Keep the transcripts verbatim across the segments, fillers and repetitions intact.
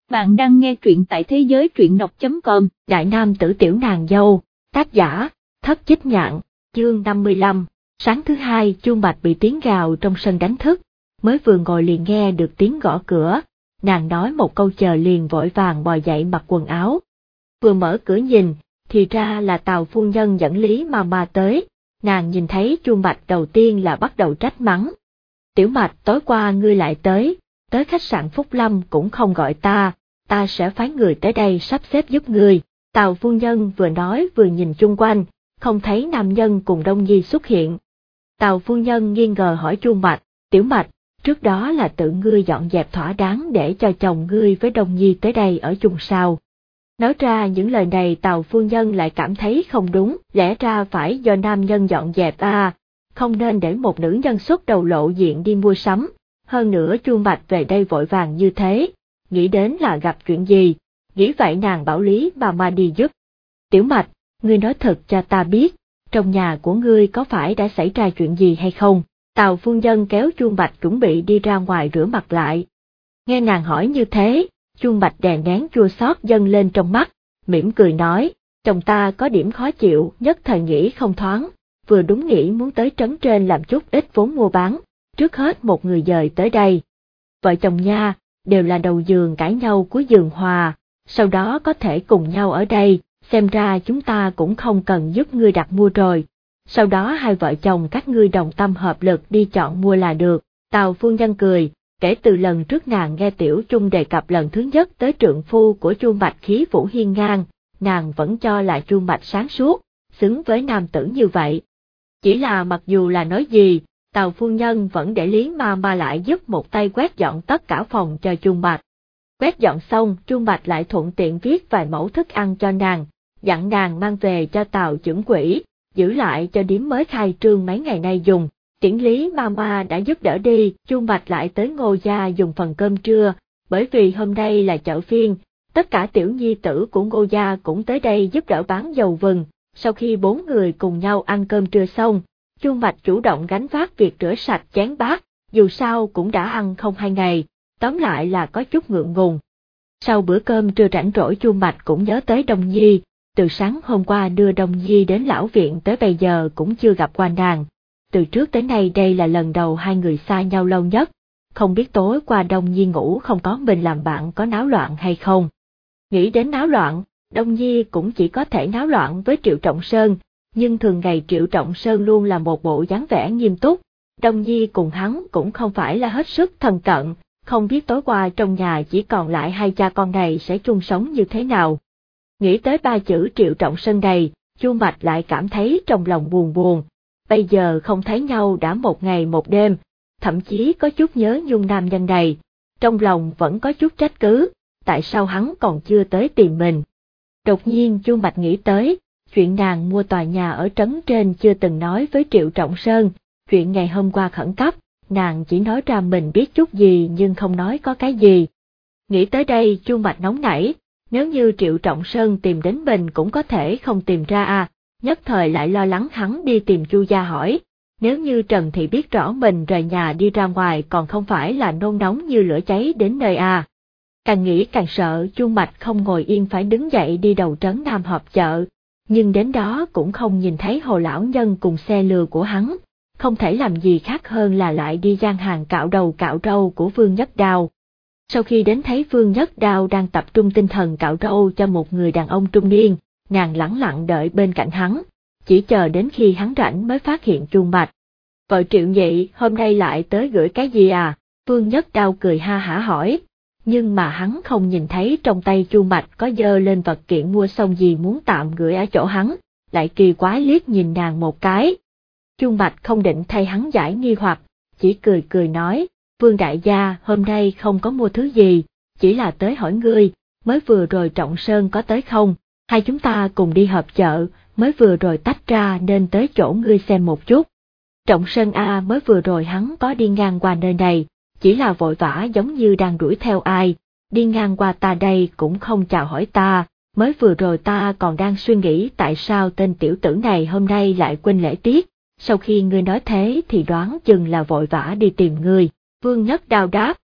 Bạn đang nghe truyện tại thế giới truyện đọc chấm com. Đại nam tử tiểu nàng dâu, tác giả, Thất Chích Nhạn, chương năm mươi lăm. Sáng thứ hai, Chuông Bạch bị tiếng gào trong sân đánh thức, mới vừa ngồi liền nghe được tiếng gõ cửa, nàng nói một câu chờ liền vội vàng bò dậy mặc quần áo. Vừa mở cửa nhìn, thì ra là Tào phu nhân dẫn Lý Ma Ma tới, nàng nhìn thấy Chuông Bạch đầu tiên là bắt đầu trách mắng. Tiểu Mạch, tối qua ngươi lại tới, tới khách sạn Phúc Lâm cũng không gọi ta, ta sẽ phái người tới đây sắp xếp giúp ngươi. Tào phu nhân vừa nói vừa nhìn chung quanh, không thấy nam nhân cùng Đông Nhi xuất hiện. Tào phu nhân nghi ngờ hỏi Chuông Bạch, Tiểu Mạch, trước đó là tự ngươi dọn dẹp thỏa đáng để cho chồng ngươi với Đông Nhi tới đây ở chung sao? Nói ra những lời này Tào phu nhân lại cảm thấy không đúng, lẽ ra phải do nam nhân dọn dẹp à, không nên để một nữ nhân xuất đầu lộ diện đi mua sắm, hơn nữa Chuông Bạch về đây vội vàng như thế, nghĩ đến là gặp chuyện gì, nghĩ vậy nàng bảo Lý Ma Ma đi giúp. Tiểu Mạch, ngươi nói thật cho ta biết, trong nhà của ngươi có phải đã xảy ra chuyện gì hay không? Tào phu nhân kéo Chuông Bạch chuẩn bị đi ra ngoài rửa mặt lại. Nghe nàng hỏi như thế, Chuông Bạch đè nén chua xót dâng lên trong mắt, mỉm cười nói, chồng ta có điểm khó chịu, nhất thời nghĩ không thoáng, vừa đúng nghĩ muốn tới trấn trên làm chút ít vốn mua bán, trước hết một người dời tới đây. Vợ chồng nha, đều là đầu giường cãi nhau cuối giường hòa, sau đó có thể cùng nhau ở đây, xem ra chúng ta cũng không cần giúp ngươi đặt mua rồi. Sau đó hai vợ chồng các ngươi đồng tâm hợp lực đi chọn mua là được. Tào phu nhân cười, kể từ lần trước nàng nghe Tiểu Trung đề cập lần thứ nhất tới trượng phu của Chuông Bạch khí vũ hiên ngang, nàng vẫn cho là Chuông Bạch sáng suốt, xứng với nam tử như vậy. Chỉ là mặc dù là nói gì, Tào phu nhân vẫn để Lý Ma Ma lại giúp một tay quét dọn tất cả phòng cho Chuông Bạch. Quét dọn xong, Chuông Bạch lại thuận tiện viết vài mẫu thức ăn cho nàng, dặn nàng mang về cho Tào trưởng quỹ, giữ lại cho điếm mới khai trương mấy ngày nay dùng. Tiễn Lý Ma Ma đã giúp đỡ đi, Chuông Bạch lại tới Ngô gia dùng phần cơm trưa, bởi vì hôm nay là chợ phiên, tất cả tiểu nhi tử của Ngô gia cũng tới đây giúp đỡ bán dầu vừng. Sau khi bốn người cùng nhau ăn cơm trưa xong, Chuông Bạch chủ động gánh vác việc rửa sạch chén bát, dù sao cũng đã ăn không hai ngày, tóm lại là có chút ngượng ngùng. Sau bữa cơm trưa rảnh rỗi Chuông Bạch cũng nhớ tới Đông Nhi, từ sáng hôm qua đưa Đông Nhi đến lão viện tới bây giờ cũng chưa gặp qua nàng. Từ trước tới nay đây là lần đầu hai người xa nhau lâu nhất, không biết tối qua Đông Nhi ngủ không có mình làm bạn có náo loạn hay không. Nghĩ đến náo loạn, Đông Nhi cũng chỉ có thể náo loạn với Triệu Trọng Sơn, nhưng thường ngày Triệu Trọng Sơn luôn là một bộ dáng vẻ nghiêm túc, Đông Nhi cùng hắn cũng không phải là hết sức thân cận, không biết tối qua trong nhà chỉ còn lại hai cha con này sẽ chung sống như thế nào. Nghĩ tới ba chữ Triệu Trọng Sơn này, Chuông Bạch lại cảm thấy trong lòng buồn buồn, bây giờ không thấy nhau đã một ngày một đêm, thậm chí có chút nhớ nhung nam nhân này, trong lòng vẫn có chút trách cứ, tại sao hắn còn chưa tới tìm mình. Đột nhiên Chuông Bạch nghĩ tới, chuyện nàng mua tòa nhà ở trấn trên chưa từng nói với Triệu Trọng Sơn, chuyện ngày hôm qua khẩn cấp, nàng chỉ nói ra mình biết chút gì nhưng không nói có cái gì. Nghĩ tới đây Chuông Bạch nóng nảy, nếu như Triệu Trọng Sơn tìm đến mình cũng có thể không tìm ra à, nhất thời lại lo lắng hắn đi tìm Chu gia hỏi, nếu như Trần Thị biết rõ mình rời nhà đi ra ngoài còn không phải là nôn nóng như lửa cháy đến nơi à. Càng nghĩ càng sợ, Chuông Bạch không ngồi yên phải đứng dậy đi đầu trấn Nam họp chợ, nhưng đến đó cũng không nhìn thấy Hồ lão nhân cùng xe lừa của hắn, không thể làm gì khác hơn là lại đi gian hàng cạo đầu cạo râu của Vương Nhất Đao. Sau khi đến thấy Vương Nhất Đao đang tập trung tinh thần cạo râu cho một người đàn ông trung niên, nàng lẳng lặng đợi bên cạnh hắn, chỉ chờ đến khi hắn rảnh mới phát hiện Chuông Bạch. Vợ Triệu Nhị hôm nay lại tới gửi cái gì à? Vương Nhất Đao cười ha hả hỏi, nhưng mà hắn không nhìn thấy trong tay Chuông Bạch có dơ lên vật kiện mua xong gì muốn tạm gửi ở chỗ hắn, lại kỳ quái liếc nhìn nàng một cái. Chuông Bạch không định thay hắn giải nghi hoặc, chỉ cười cười nói, Vương đại gia hôm nay không có mua thứ gì, chỉ là tới hỏi ngươi, mới vừa rồi Trọng Sơn có tới không, hai chúng ta cùng đi họp chợ, mới vừa rồi tách ra nên tới chỗ ngươi xem một chút. Trọng Sơn a mới vừa rồi hắn có đi ngang qua nơi này, chỉ là vội vã giống như đang đuổi theo ai, đi ngang qua ta đây cũng không chào hỏi ta, mới vừa rồi ta còn đang suy nghĩ tại sao tên tiểu tử này hôm nay lại quên lễ tiết, sau khi ngươi nói thế thì đoán chừng là vội vã đi tìm ngươi. Vương Nhất Đao đáp.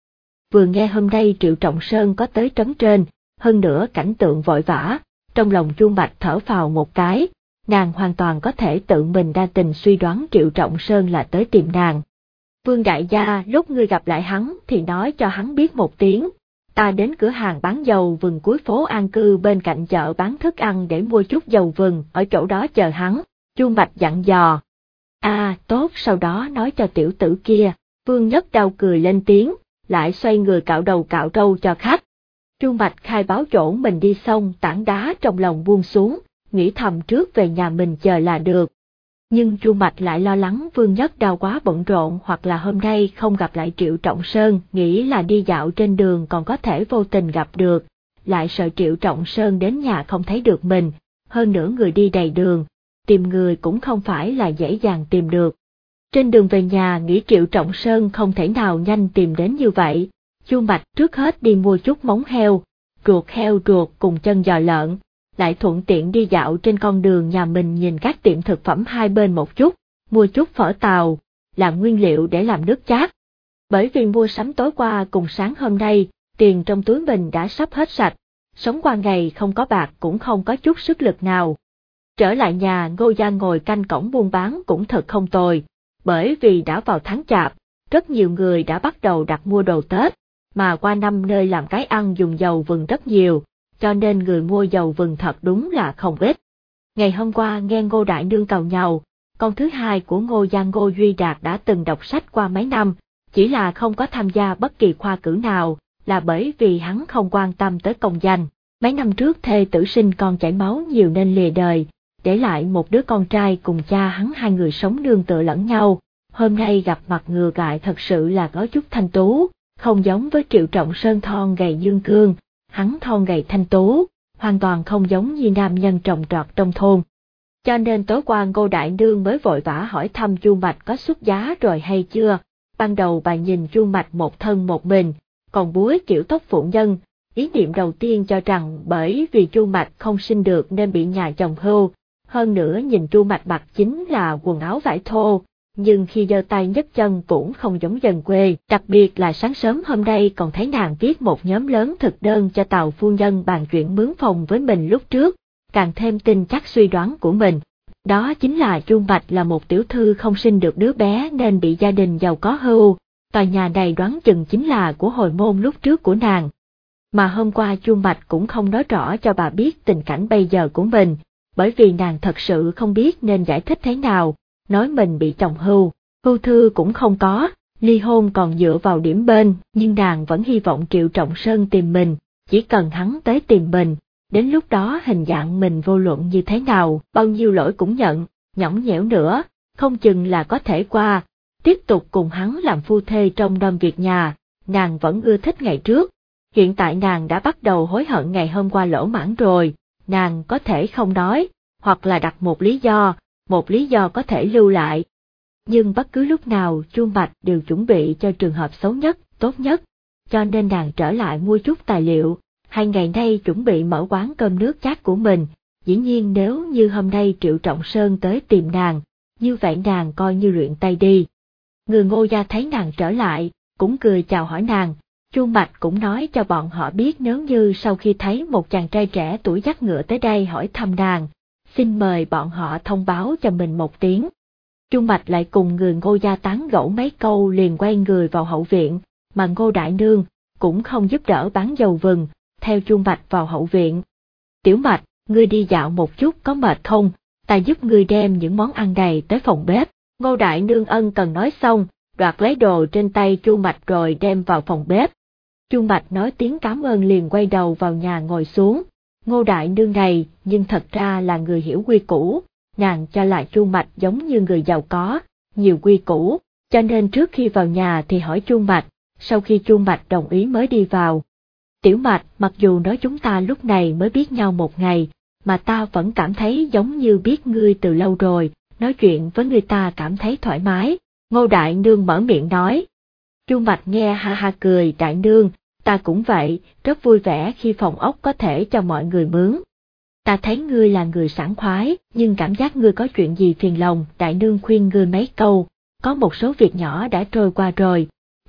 vừa nghe hôm nay Triệu Trọng Sơn có tới trấn trên, hơn nữa cảnh tượng vội vã, trong lòng Chu Mạch thở phào một cái, nàng hoàn toàn có thể tự mình đa tình suy đoán Triệu Trọng Sơn là tới tìm nàng. Vương đại gia, lúc ngươi gặp lại hắn thì nói cho hắn biết một tiếng, ta đến cửa hàng bán dầu vừng cuối phố An Cư bên cạnh chợ bán thức ăn để mua chút dầu vừng, ở chỗ đó chờ hắn, Chu Mạch dặn dò. A, à, tốt, sau đó nói cho tiểu tử kia. Vương Nhất Đao cười lên tiếng, lại xoay người cạo đầu cạo râu cho khách. Chu Mạch khai báo chỗ mình đi xong, tảng đá trong lòng buông xuống, nghĩ thầm trước về nhà mình chờ là được. Nhưng Chu Mạch lại lo lắng Vương Nhất Đao quá bận rộn hoặc là hôm nay không gặp lại Triệu Trọng Sơn, nghĩ là đi dạo trên đường còn có thể vô tình gặp được, lại sợ Triệu Trọng Sơn đến nhà không thấy được mình, hơn nữa người đi đầy đường, tìm người cũng không phải là dễ dàng tìm được. Trên đường về nhà nghĩ Triệu Trọng Sơn không thể nào nhanh tìm đến như vậy, Chu Mạch trước hết đi mua chút móng heo, ruột heo ruột cùng chân giò lợn, lại thuận tiện đi dạo trên con đường nhà mình nhìn các tiệm thực phẩm hai bên một chút, mua chút phở tàu, làm nguyên liệu để làm nước chát. Bởi vì mua sắm tối qua cùng sáng hôm nay, tiền trong túi mình đã sắp hết sạch, sống qua ngày không có bạc cũng không có chút sức lực nào. Trở lại nhà, Ngô Gia ngồi canh cổng buôn bán cũng thật không tồi, bởi vì đã vào tháng chạp, rất nhiều người đã bắt đầu đặt mua đồ Tết, mà qua năm nơi làm cái ăn dùng dầu vừng rất nhiều, cho nên người mua dầu vừng thật đúng là không ít. Ngày hôm qua nghe Ngô Đại Nương càu nhàu, con thứ hai của Ngô Gia Ngô Duy Đạt đã từng đọc sách qua mấy năm, chỉ là không có tham gia bất kỳ khoa cử nào, là bởi vì hắn không quan tâm tới công danh. Mấy năm trước thê tử sinh con chảy máu nhiều nên lìa đời, để lại một đứa con trai cùng cha hắn hai người sống nương tựa lẫn nhau. Hôm nay gặp mặt ngừa gại thật sự là có chút thanh tú, không giống với Triệu Trọng Sơn thon gầy dương cương, hắn thon gầy thanh tú, hoàn toàn không giống như nam nhân trồng trọt trong thôn. Cho nên tối qua Ngô Đại Nương mới vội vã hỏi thăm Chu Mạch có xuất giá rồi hay chưa. Ban đầu bà nhìn Chu Mạch một thân một mình, còn búi kiểu tóc phụ nhân, ý niệm đầu tiên cho rằng bởi vì Chu Mạch không sinh được nên bị nhà chồng hưu, hơn nữa nhìn Chu Mạch mặc chính là quần áo vải thô, nhưng khi giơ tay nhấc chân cũng không giống dân quê, đặc biệt là sáng sớm hôm nay còn thấy nàng viết một nhóm lớn thực đơn cho Tào phu nhân bàn chuyện mướn phòng với mình lúc trước, càng thêm tin chắc suy đoán của mình. Đó chính là Chu Mạch là một tiểu thư không sinh được đứa bé nên bị gia đình giàu có hưu, tòa nhà này đoán chừng chính là của hồi môn lúc trước của nàng. Mà hôm qua Chu Mạch cũng không nói rõ cho bà biết tình cảnh bây giờ của mình, bởi vì nàng thật sự không biết nên giải thích thế nào, nói mình bị chồng hưu, hưu thư cũng không có, ly hôn còn dựa vào điểm bên, nhưng nàng vẫn hy vọng Triệu Trọng Sơn tìm mình, chỉ cần hắn tới tìm mình, đến lúc đó hình dạng mình vô luận như thế nào, bao nhiêu lỗi cũng nhận, nhõng nhẽo nữa, không chừng là có thể qua, tiếp tục cùng hắn làm phu thê trong đom việc nhà, nàng vẫn ưa thích ngày trước. Hiện tại nàng đã bắt đầu hối hận ngày hôm qua lỗ mãng rồi, nàng có thể không nói, hoặc là đặt một lý do, một lý do có thể lưu lại. Nhưng bất cứ lúc nào Chu Mạch đều chuẩn bị cho trường hợp xấu nhất, tốt nhất, cho nên nàng trở lại mua chút tài liệu, hai ngày nay chuẩn bị mở quán cơm nước chát của mình. Dĩ nhiên nếu như hôm nay Triệu Trọng Sơn tới tìm nàng, như vậy nàng coi như luyện tay đi. Người Ngô gia thấy nàng trở lại, cũng cười chào hỏi nàng. Chu Mạch cũng nói cho bọn họ biết nếu như sau khi thấy một chàng trai trẻ tuổi dắt ngựa tới đây hỏi thăm nàng, xin mời bọn họ thông báo cho mình một tiếng. Chu Mạch lại cùng người Ngô gia tán gẫu mấy câu liền quay người vào hậu viện, mà Ngô Đại Nương cũng không giúp đỡ bán dầu vừng, theo Chu Mạch vào hậu viện. Tiểu Mạch, ngươi đi dạo một chút có mệt không, ta giúp ngươi đem những món ăn đầy tới phòng bếp. Ngô Đại Nương ân cần nói xong, đoạt lấy đồ trên tay Chu Mạch rồi đem vào phòng bếp. Chu Mạch nói tiếng cảm ơn liền quay đầu vào nhà ngồi xuống. Ngô Đại Nương này nhưng thật ra là người hiểu quy củ, nàng cho là Chu Mạch giống như người giàu có, nhiều quy củ, cho nên trước khi vào nhà thì hỏi Chu Mạch, sau khi Chu Mạch đồng ý mới đi vào. Tiểu Mạch, mặc dù nói chúng ta lúc này mới biết nhau một ngày, mà ta vẫn cảm thấy giống như biết ngươi từ lâu rồi, nói chuyện với người ta cảm thấy thoải mái. Ngô Đại Nương mở miệng nói. Chu Mạch nghe ha ha cười, Đại Nương, ta cũng vậy, rất vui vẻ khi phòng ốc có thể cho mọi người mướn. Ta thấy ngươi là người sảng khoái, nhưng cảm giác ngươi có chuyện gì phiền lòng, Đại Nương khuyên ngươi mấy câu, có một số việc nhỏ đã trôi qua rồi,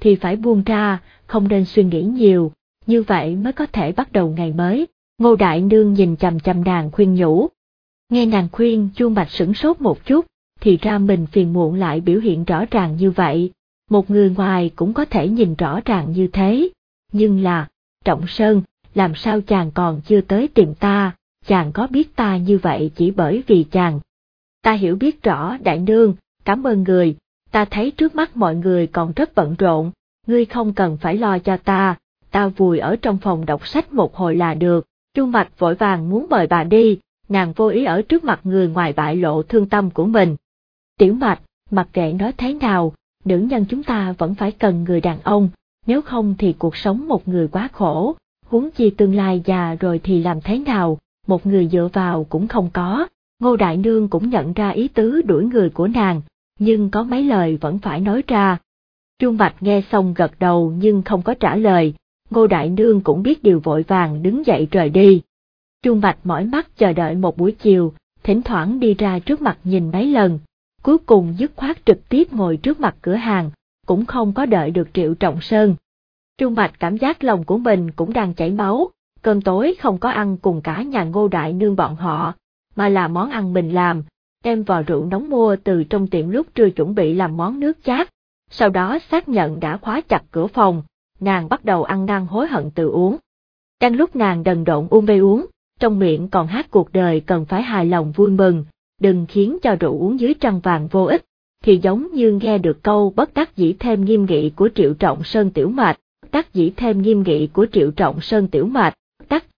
thì phải buông ra, không nên suy nghĩ nhiều, như vậy mới có thể bắt đầu ngày mới. Ngô Đại Nương nhìn chằm chằm nàng khuyên nhủ. Nghe nàng khuyên, Chuông Bạch sửng sốt một chút, thì ra mình phiền muộn lại biểu hiện rõ ràng như vậy. Một người ngoài cũng có thể nhìn rõ ràng như thế, nhưng là, Trọng Sơn, làm sao chàng còn chưa tới tìm ta, chàng có biết ta như vậy chỉ bởi vì chàng. Ta hiểu biết rõ Đại Nương, cảm ơn người, ta thấy trước mắt mọi người còn rất bận rộn, ngươi không cần phải lo cho ta, ta vùi ở trong phòng đọc sách một hồi là được. Chuông Bạch vội vàng muốn mời bà đi, nàng vô ý ở trước mặt người ngoài bại lộ thương tâm của mình. Tiểu Mạch, mặc kệ nói thế nào, nữ nhân chúng ta vẫn phải cần người đàn ông, nếu không thì cuộc sống một người quá khổ, huống chi tương lai già rồi thì làm thế nào, một người dựa vào cũng không có. Ngô Đại Nương cũng nhận ra ý tứ đuổi người của nàng, nhưng có mấy lời vẫn phải nói ra. Chuông Bạch nghe xong gật đầu nhưng không có trả lời, Ngô Đại Nương cũng biết điều vội vàng đứng dậy rời đi. Chuông Bạch mỏi mắt chờ đợi một buổi chiều, thỉnh thoảng đi ra trước mặt nhìn mấy lần, cuối cùng dứt khoát trực tiếp ngồi trước mặt cửa hàng, cũng không có đợi được Triệu Trọng Sơn. Chuông Bạch cảm giác lòng của mình cũng đang chảy máu, cơm tối không có ăn cùng cả nhà Ngô Đại Nương bọn họ, mà là món ăn mình làm, đem vò rượu nóng mua từ trong tiệm lúc trưa chuẩn bị làm món nước chát, sau đó xác nhận đã khóa chặt cửa phòng, nàng bắt đầu ăn năn hối hận tự uống. Đang lúc nàng đần độn uống bê uống, trong miệng còn hát cuộc đời cần phải hài lòng vui mừng, đừng khiến cho rượu uống dưới trăng vàng vô ích, thì giống như nghe được câu bất đắc dĩ thêm nghiêm nghị của Triệu Trọng Sơn Tiểu Mạch, bất đắc dĩ thêm nghiêm nghị của Triệu Trọng Sơn Tiểu Mạch, tắc,